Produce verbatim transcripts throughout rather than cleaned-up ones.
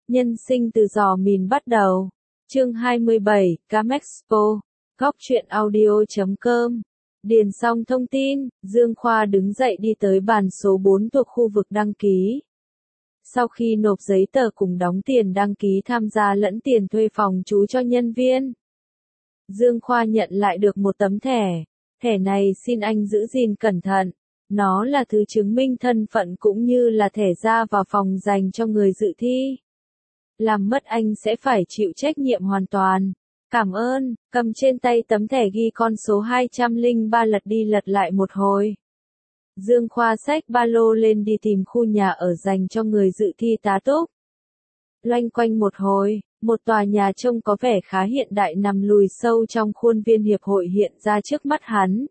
Nhân sinh từ giò mìn bắt đầu. Chương hai mươi bảy, Camexpo. Góc truyện audio chấm com. Điền xong thông tin, Dương Khoa đứng dậy đi tới bàn số bốn thuộc khu vực đăng ký. Sau khi nộp giấy tờ cùng đóng tiền đăng ký tham gia lẫn tiền thuê phòng trú cho nhân viên, Dương Khoa nhận lại được một tấm thẻ. Thẻ này xin anh giữ gìn cẩn thận. Nó là thứ chứng minh thân phận cũng như là thẻ ra vào phòng dành cho người dự thi. Làm mất anh sẽ phải chịu trách nhiệm hoàn toàn. Cảm ơn. Cầm trên tay tấm thẻ ghi con số hai trăm lẻ ba lật đi lật lại một hồi. Dương Khoa xách ba lô lên đi tìm khu nhà ở dành cho người dự thi tá túc. Loanh quanh một hồi, một tòa nhà trông có vẻ khá hiện đại nằm lùi sâu trong khuôn viên hiệp hội hiện ra trước mắt hắn.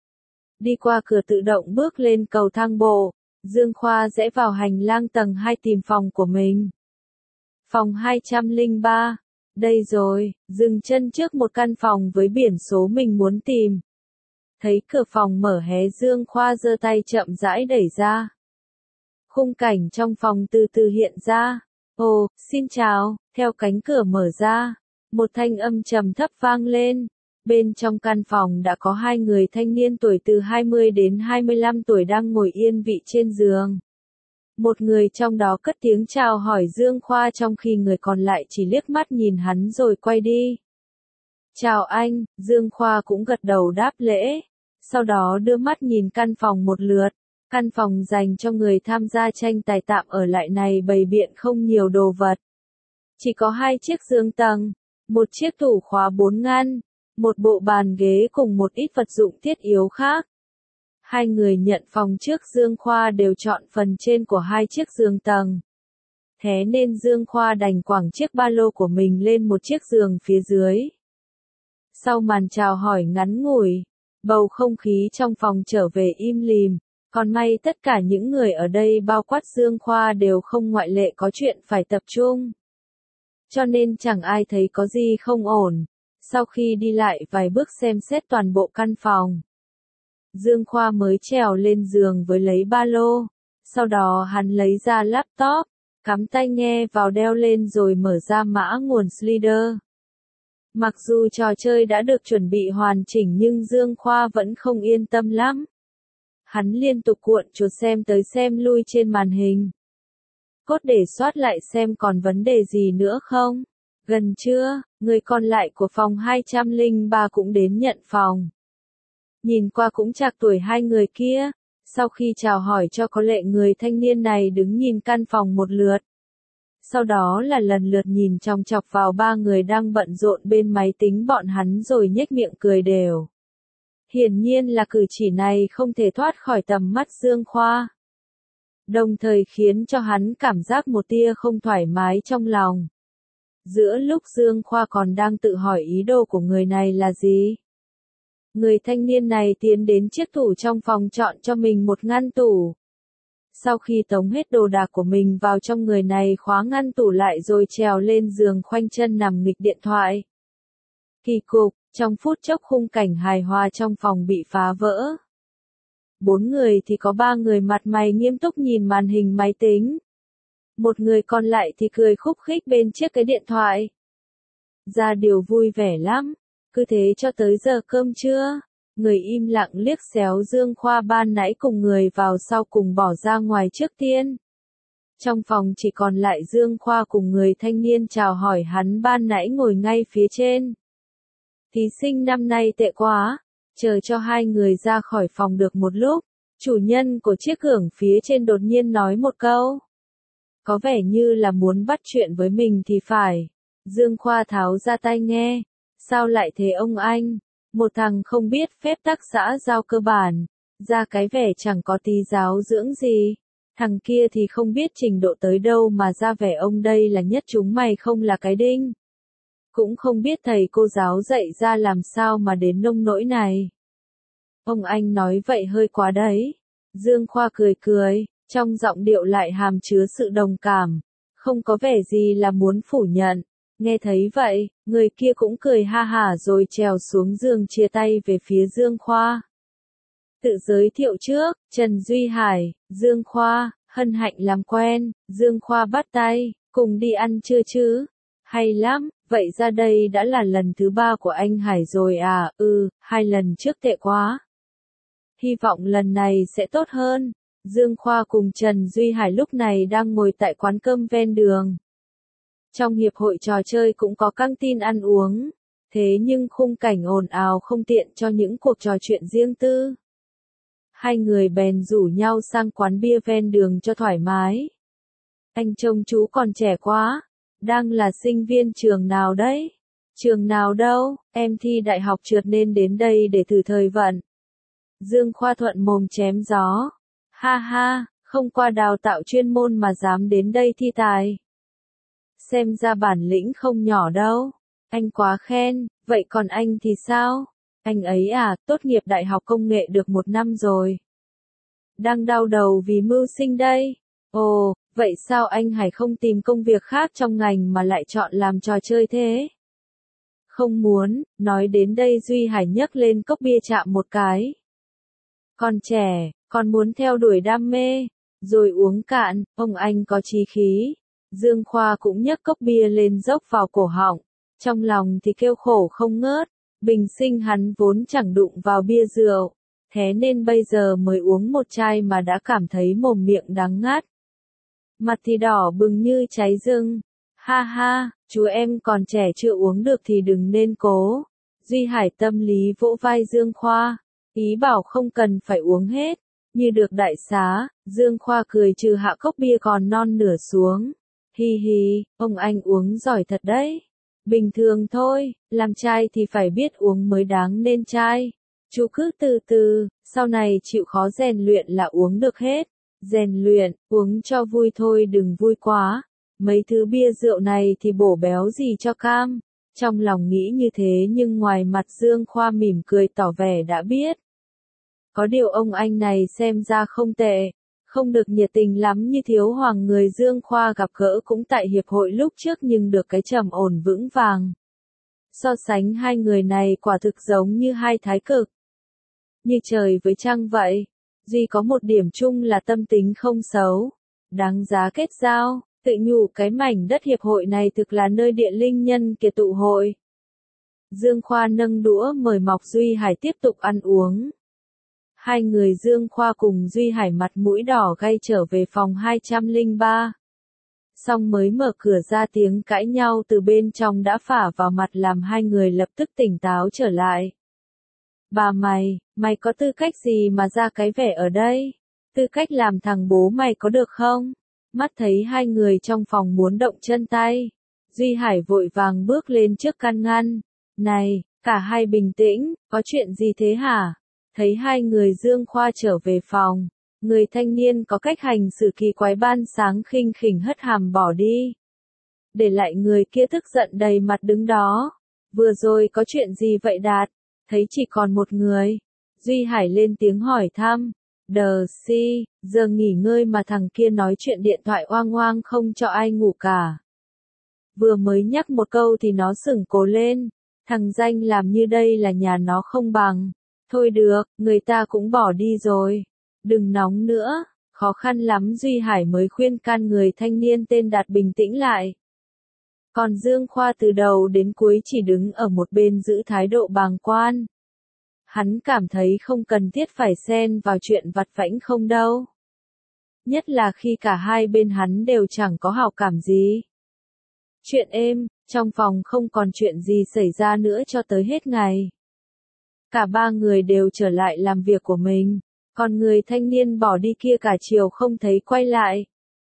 Đi qua cửa tự động bước lên cầu thang bộ, Dương Khoa rẽ vào hành lang tầng hai tìm phòng của mình. Phòng hai trăm lẻ ba. Đây rồi, dừng chân trước một căn phòng với biển số mình muốn tìm. Thấy cửa phòng mở hé, Dương Khoa giơ tay chậm rãi đẩy ra. Khung cảnh trong phòng từ từ hiện ra. Ồ, xin chào, theo cánh cửa mở ra, một thanh âm trầm thấp vang lên. Bên trong căn phòng đã có hai người thanh niên tuổi từ hai mươi đến hai mươi lăm tuổi đang ngồi yên vị trên giường. Một người trong đó cất tiếng chào hỏi Dương Khoa trong khi người còn lại chỉ liếc mắt nhìn hắn rồi quay đi. Chào anh, Dương Khoa cũng gật đầu đáp lễ. Sau đó đưa mắt nhìn căn phòng một lượt. Căn phòng dành cho người tham gia tranh tài tạm ở lại này bày biện không nhiều đồ vật. Chỉ có hai chiếc giường tầng, một chiếc tủ khóa bốn ngăn, một bộ bàn ghế cùng một ít vật dụng thiết yếu khác. Hai người nhận phòng trước Dương Khoa đều chọn phần trên của hai chiếc giường tầng. Thế nên Dương Khoa đành quẳng chiếc ba lô của mình lên một chiếc giường phía dưới. Sau màn chào hỏi ngắn ngủi, bầu không khí trong phòng trở về im lìm. Còn may tất cả những người ở đây bao quát Dương Khoa đều không ngoại lệ có chuyện phải tập trung. Cho nên chẳng ai thấy có gì không ổn. Sau khi đi lại vài bước xem xét toàn bộ căn phòng, Dương Khoa mới trèo lên giường với lấy ba lô. Sau đó hắn lấy ra laptop, cắm tai nghe vào đeo lên rồi mở ra mã nguồn Slider. Mặc dù trò chơi đã được chuẩn bị hoàn chỉnh nhưng Dương Khoa vẫn không yên tâm lắm. Hắn liên tục cuộn chuột xem tới xem lui trên màn hình. Cốt để soát lại xem còn vấn đề gì nữa không. Gần trưa, người còn lại của phòng hai trăm lẻ ba cũng đến nhận phòng. Nhìn qua cũng trạc tuổi hai người kia. Sau khi chào hỏi cho có lệ, người thanh niên này đứng nhìn căn phòng một lượt. Sau đó là lần lượt nhìn chòng chọc vào ba người đang bận rộn bên máy tính bọn hắn rồi nhếch miệng cười đều. Hiển nhiên là cử chỉ này không thể thoát khỏi tầm mắt Dương Khoa. Đồng thời khiến cho hắn cảm giác một tia không thoải mái trong lòng. Giữa lúc Dương Khoa còn đang tự hỏi ý đồ của người này là gì, người thanh niên này tiến đến chiếc tủ trong phòng chọn cho mình một ngăn tủ. Sau khi tống hết đồ đạc của mình vào trong, người này khóa ngăn tủ lại rồi trèo lên giường khoanh chân nằm nghịch điện thoại. Kỳ cục, trong phút chốc khung cảnh hài hòa trong phòng bị phá vỡ. Bốn người thì có ba người mặt mày nghiêm túc nhìn màn hình máy tính. Một người còn lại thì cười khúc khích bên chiếc cái điện thoại. Ra điều vui vẻ lắm. Cứ thế cho tới giờ cơm trưa. Người im lặng liếc xéo Dương Khoa ban nãy cùng người vào sau cùng bỏ ra ngoài trước tiên. Trong phòng chỉ còn lại Dương Khoa cùng người thanh niên chào hỏi hắn ban nãy ngồi ngay phía trên. Thí sinh năm nay tệ quá. Chờ cho hai người ra khỏi phòng được một lúc, chủ nhân của chiếc hưởng phía trên đột nhiên nói một câu. Có vẻ như là muốn bắt chuyện với mình thì phải. Dương Khoa tháo ra tai nghe. Sao lại thế ông anh? Một thằng không biết phép tắc xã giao cơ bản, ra cái vẻ chẳng có tí giáo dưỡng gì. Thằng kia thì không biết trình độ tới đâu mà ra vẻ ông đây là nhất chúng mày không là cái đinh. Cũng không biết thầy cô giáo dạy ra làm sao mà đến nông nỗi này. Ông anh nói vậy hơi quá đấy. Dương Khoa cười cười, trong giọng điệu lại hàm chứa sự đồng cảm, không có vẻ gì là muốn phủ nhận. Nghe thấy vậy, người kia cũng cười ha hả rồi trèo xuống giường chia tay về phía Dương Khoa. Tự giới thiệu trước, Trần Duy Hải, Dương Khoa, hân hạnh làm quen. Dương Khoa bắt tay, Cùng đi ăn trưa chứ? Hay lắm, vậy ra đây đã là lần thứ ba của anh Hải rồi à? Ừ, hai lần trước tệ quá. Hy vọng lần này sẽ tốt hơn. Dương Khoa cùng Trần Duy Hải lúc này đang ngồi tại quán cơm ven đường. Trong hiệp hội trò chơi cũng có căng tin ăn uống, thế nhưng khung cảnh ồn ào không tiện cho những cuộc trò chuyện riêng tư. Hai người bèn rủ nhau sang quán bia ven đường cho thoải mái. Anh trông chú còn trẻ quá, đang là sinh viên trường nào đấy? Trường nào đâu, em thi đại học trượt nên đến đây để thử thời vận. Dương Khoa thuận mồm chém gió. Ha ha, không qua đào tạo chuyên môn mà dám đến đây thi tài. Xem ra bản lĩnh không nhỏ đâu. Anh quá khen, vậy còn anh thì sao? Anh ấy à, tốt nghiệp đại học công nghệ được một năm rồi. Đang đau đầu vì mưu sinh đây. Ồ, vậy sao anh Hải không tìm công việc khác trong ngành mà lại chọn làm trò chơi thế? Không muốn, nói đến đây Duy Hải nhấc lên cốc bia chạm một cái. Còn trẻ, còn muốn theo đuổi đam mê, rồi uống cạn, ông anh có chí khí. Dương Khoa cũng nhấc cốc bia lên dốc vào cổ họng, trong lòng thì kêu khổ không ngớt, bình sinh hắn vốn chẳng đụng vào bia rượu, thế nên bây giờ mới uống một chai mà đã cảm thấy mồm miệng đắng ngắt. Mặt thì đỏ bừng như cháy rừng. Ha ha, chú em còn trẻ chưa uống được thì đừng nên cố. Duy Hải tâm lý vỗ vai Dương Khoa, ý bảo không cần phải uống hết. Như được đại xá, Dương Khoa cười trừ hạ cốc bia còn non nửa xuống. Hi hi, ông anh uống giỏi thật đấy. Bình thường thôi, làm trai thì phải biết uống mới đáng nên trai. Chú cứ từ từ, sau này chịu khó rèn luyện là uống được hết. Rèn luyện, uống cho vui thôi đừng vui quá. Mấy thứ bia rượu này thì bổ béo gì cho cam. Trong lòng nghĩ như thế nhưng ngoài mặt Dương Khoa mỉm cười tỏ vẻ đã biết. Có điều ông anh này xem ra không tệ. Không được nhiệt tình lắm như Thiếu Hoàng người Dương Khoa gặp gỡ cũng tại hiệp hội lúc trước nhưng được cái trầm ổn vững vàng. So sánh hai người này quả thực giống như hai thái cực. Như trời với trăng vậy. Duy có một điểm chung là tâm tính không xấu. Đáng giá kết giao, tự nhủ cái mảnh đất hiệp hội này thực là nơi địa linh nhân kiệt tụ hội. Dương Khoa nâng đũa mời Mọc Duy Hải tiếp tục ăn uống. Hai người Dương Khoa cùng Duy Hải mặt mũi đỏ gay trở về phòng hai trăm lẻ ba. Xong mới mở cửa ra tiếng cãi nhau từ bên trong đã phả vào mặt làm hai người lập tức tỉnh táo trở lại. Bà mày, mày có tư cách gì mà ra cái vẻ ở đây? Tư cách làm thằng bố mày có được không? Mắt thấy hai người trong phòng muốn động chân tay. Duy Hải vội vàng bước lên trước can ngăn. Này, cả hai bình tĩnh, có chuyện gì thế hả? Thấy hai người Dương Khoa trở về phòng. Người thanh niên có cách hành xử kỳ quái ban sáng khinh khỉnh hất hàm bỏ đi. Để lại người kia tức giận đầy mặt đứng đó. Vừa rồi có chuyện gì vậy Đạt? Thấy chỉ còn một người. Duy Hải lên tiếng hỏi thăm. Đờ si, giờ nghỉ ngơi mà thằng kia nói chuyện điện thoại oang oang không cho ai ngủ cả. Vừa mới nhắc một câu thì nó sửng cố lên. Thằng danh làm như đây là nhà nó không bằng. Thôi được, người ta cũng bỏ đi rồi. Đừng nóng nữa. Khó khăn lắm Duy Hải mới khuyên can người thanh niên tên Đạt bình tĩnh lại. Còn Dương Khoa từ đầu đến cuối chỉ đứng ở một bên giữ thái độ bàng quan. Hắn cảm thấy không cần thiết phải xen vào chuyện vặt vãnh không đâu. Nhất là khi cả hai bên hắn đều chẳng có hảo cảm gì. Chuyện êm, trong phòng không còn chuyện gì xảy ra nữa cho tới hết ngày. Cả ba người đều trở lại làm việc của mình, còn người thanh niên bỏ đi kia cả chiều không thấy quay lại.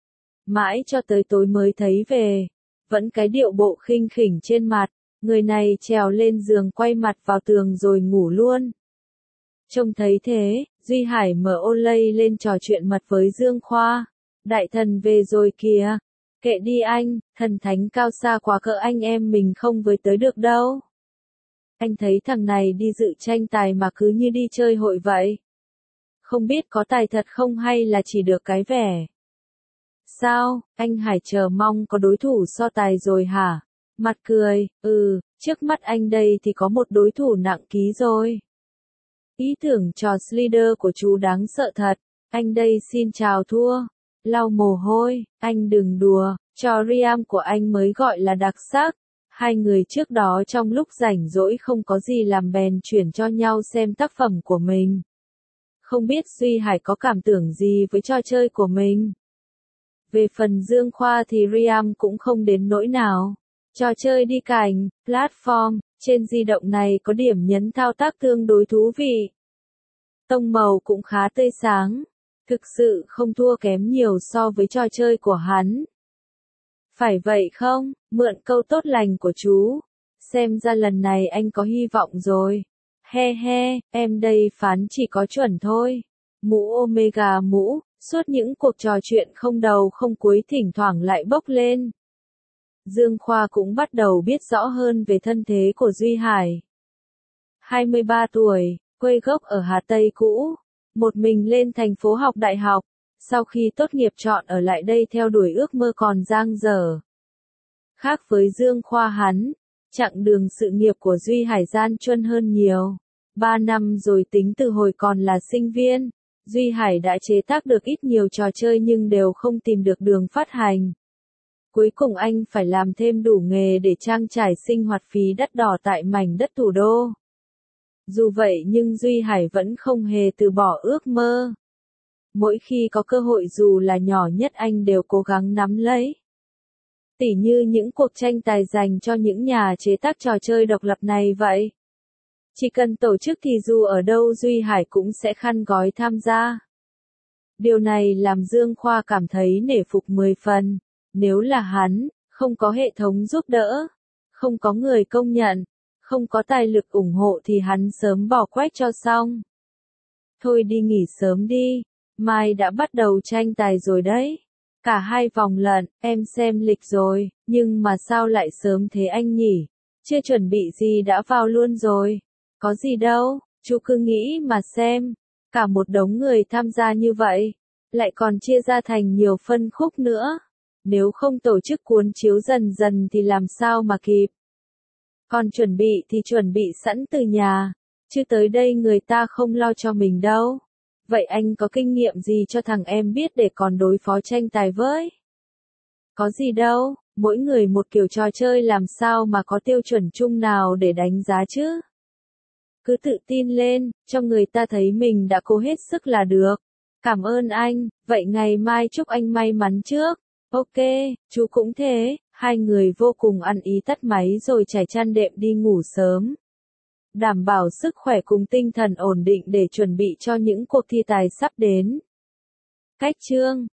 Mãi cho tới tối mới thấy về, vẫn cái điệu bộ khinh khỉnh trên mặt, người này trèo lên giường quay mặt vào tường rồi ngủ luôn. Trông thấy thế, Duy Hải mở ô lay lên trò chuyện mật với Dương Khoa. Đại thần về rồi kìa. Kệ đi anh, thần thánh cao xa quá cỡ anh em mình không với tới được đâu. Anh thấy thằng này đi dự tranh tài mà cứ như đi chơi hội vậy. Không biết có tài thật không hay là chỉ được cái vẻ. Sao, anh Hải chờ mong có đối thủ so tài rồi hả? Mặt cười, ừ, trước mắt anh đây thì có một đối thủ nặng ký rồi. Ý tưởng trò leader của chú đáng sợ thật. Anh đây xin chào thua. Lau mồ hôi, anh đừng đùa, Cho Riam của anh mới gọi là đặc sắc. Hai người trước đó trong lúc rảnh rỗi không có gì làm bèn chuyển cho nhau xem tác phẩm của mình. Không biết Duy Hải có cảm tưởng gì với trò chơi của mình. Về phần Dương Khoa thì Riam cũng không đến nỗi nào. Trò chơi đi cành, platform, trên di động này có điểm nhấn thao tác tương đối thú vị. Tông màu cũng khá tươi sáng. Thực sự không thua kém nhiều so với trò chơi của hắn. Phải vậy không? Mượn câu tốt lành của chú. Xem ra lần này anh có hy vọng rồi. He he, em đây phán chỉ có chuẩn thôi. Mũ Omega mũ, suốt những cuộc trò chuyện không đầu không cuối thỉnh thoảng lại bốc lên. Dương Khoa cũng bắt đầu biết rõ hơn về thân thế của Duy Hải. hai mươi ba tuổi, quê gốc ở Hà Tây cũ. Một mình lên thành phố học đại học. Sau khi tốt nghiệp chọn ở lại đây theo đuổi ước mơ còn dang dở. Khác với Dương Khoa hắn, chặng đường sự nghiệp của Duy Hải gian truân hơn nhiều. Ba năm rồi tính từ hồi còn là sinh viên, Duy Hải đã chế tác được ít nhiều trò chơi nhưng đều không tìm được đường phát hành. Cuối cùng anh phải làm thêm đủ nghề để trang trải sinh hoạt phí đắt đỏ tại mảnh đất thủ đô. Dù vậy nhưng Duy Hải vẫn không hề từ bỏ ước mơ. Mỗi khi có cơ hội dù là nhỏ nhất anh đều cố gắng nắm lấy. Tỉ như những cuộc tranh tài dành cho những nhà chế tác trò chơi độc lập này vậy. Chỉ cần tổ chức thì dù ở đâu Duy Hải cũng sẽ khăn gói tham gia. Điều này làm Dương Khoa cảm thấy nể phục mười phần. Nếu là hắn, không có hệ thống giúp đỡ, không có người công nhận, không có tài lực ủng hộ thì hắn sớm bỏ quách cho xong. Thôi đi nghỉ sớm đi, mai đã bắt đầu tranh tài rồi đấy. Cả hai vòng lận, em xem lịch rồi, nhưng mà sao lại sớm thế anh nhỉ? Chưa chuẩn bị gì đã vào luôn rồi. Có gì đâu, chú cứ nghĩ mà xem. Cả một đống người tham gia như vậy, lại còn chia ra thành nhiều phân khúc nữa. Nếu không tổ chức cuốn chiếu dần dần thì làm sao mà kịp. Còn chuẩn bị thì chuẩn bị sẵn từ nhà, chứ tới đây người ta không lo cho mình đâu. Vậy anh có kinh nghiệm gì cho thằng em biết để còn đối phó tranh tài với? Có gì đâu, mỗi người một kiểu trò chơi làm sao mà có tiêu chuẩn chung nào để đánh giá chứ? Cứ tự tin lên, cho người ta thấy mình đã cố hết sức là được. Cảm ơn anh, vậy ngày mai chúc anh may mắn trước. Ok, chú cũng thế. Hai người vô cùng ăn ý tắt máy rồi trải chăn đệm đi ngủ sớm. Đảm bảo sức khỏe cùng tinh thần ổn định để chuẩn bị cho những cuộc thi tài sắp đến. Cách chương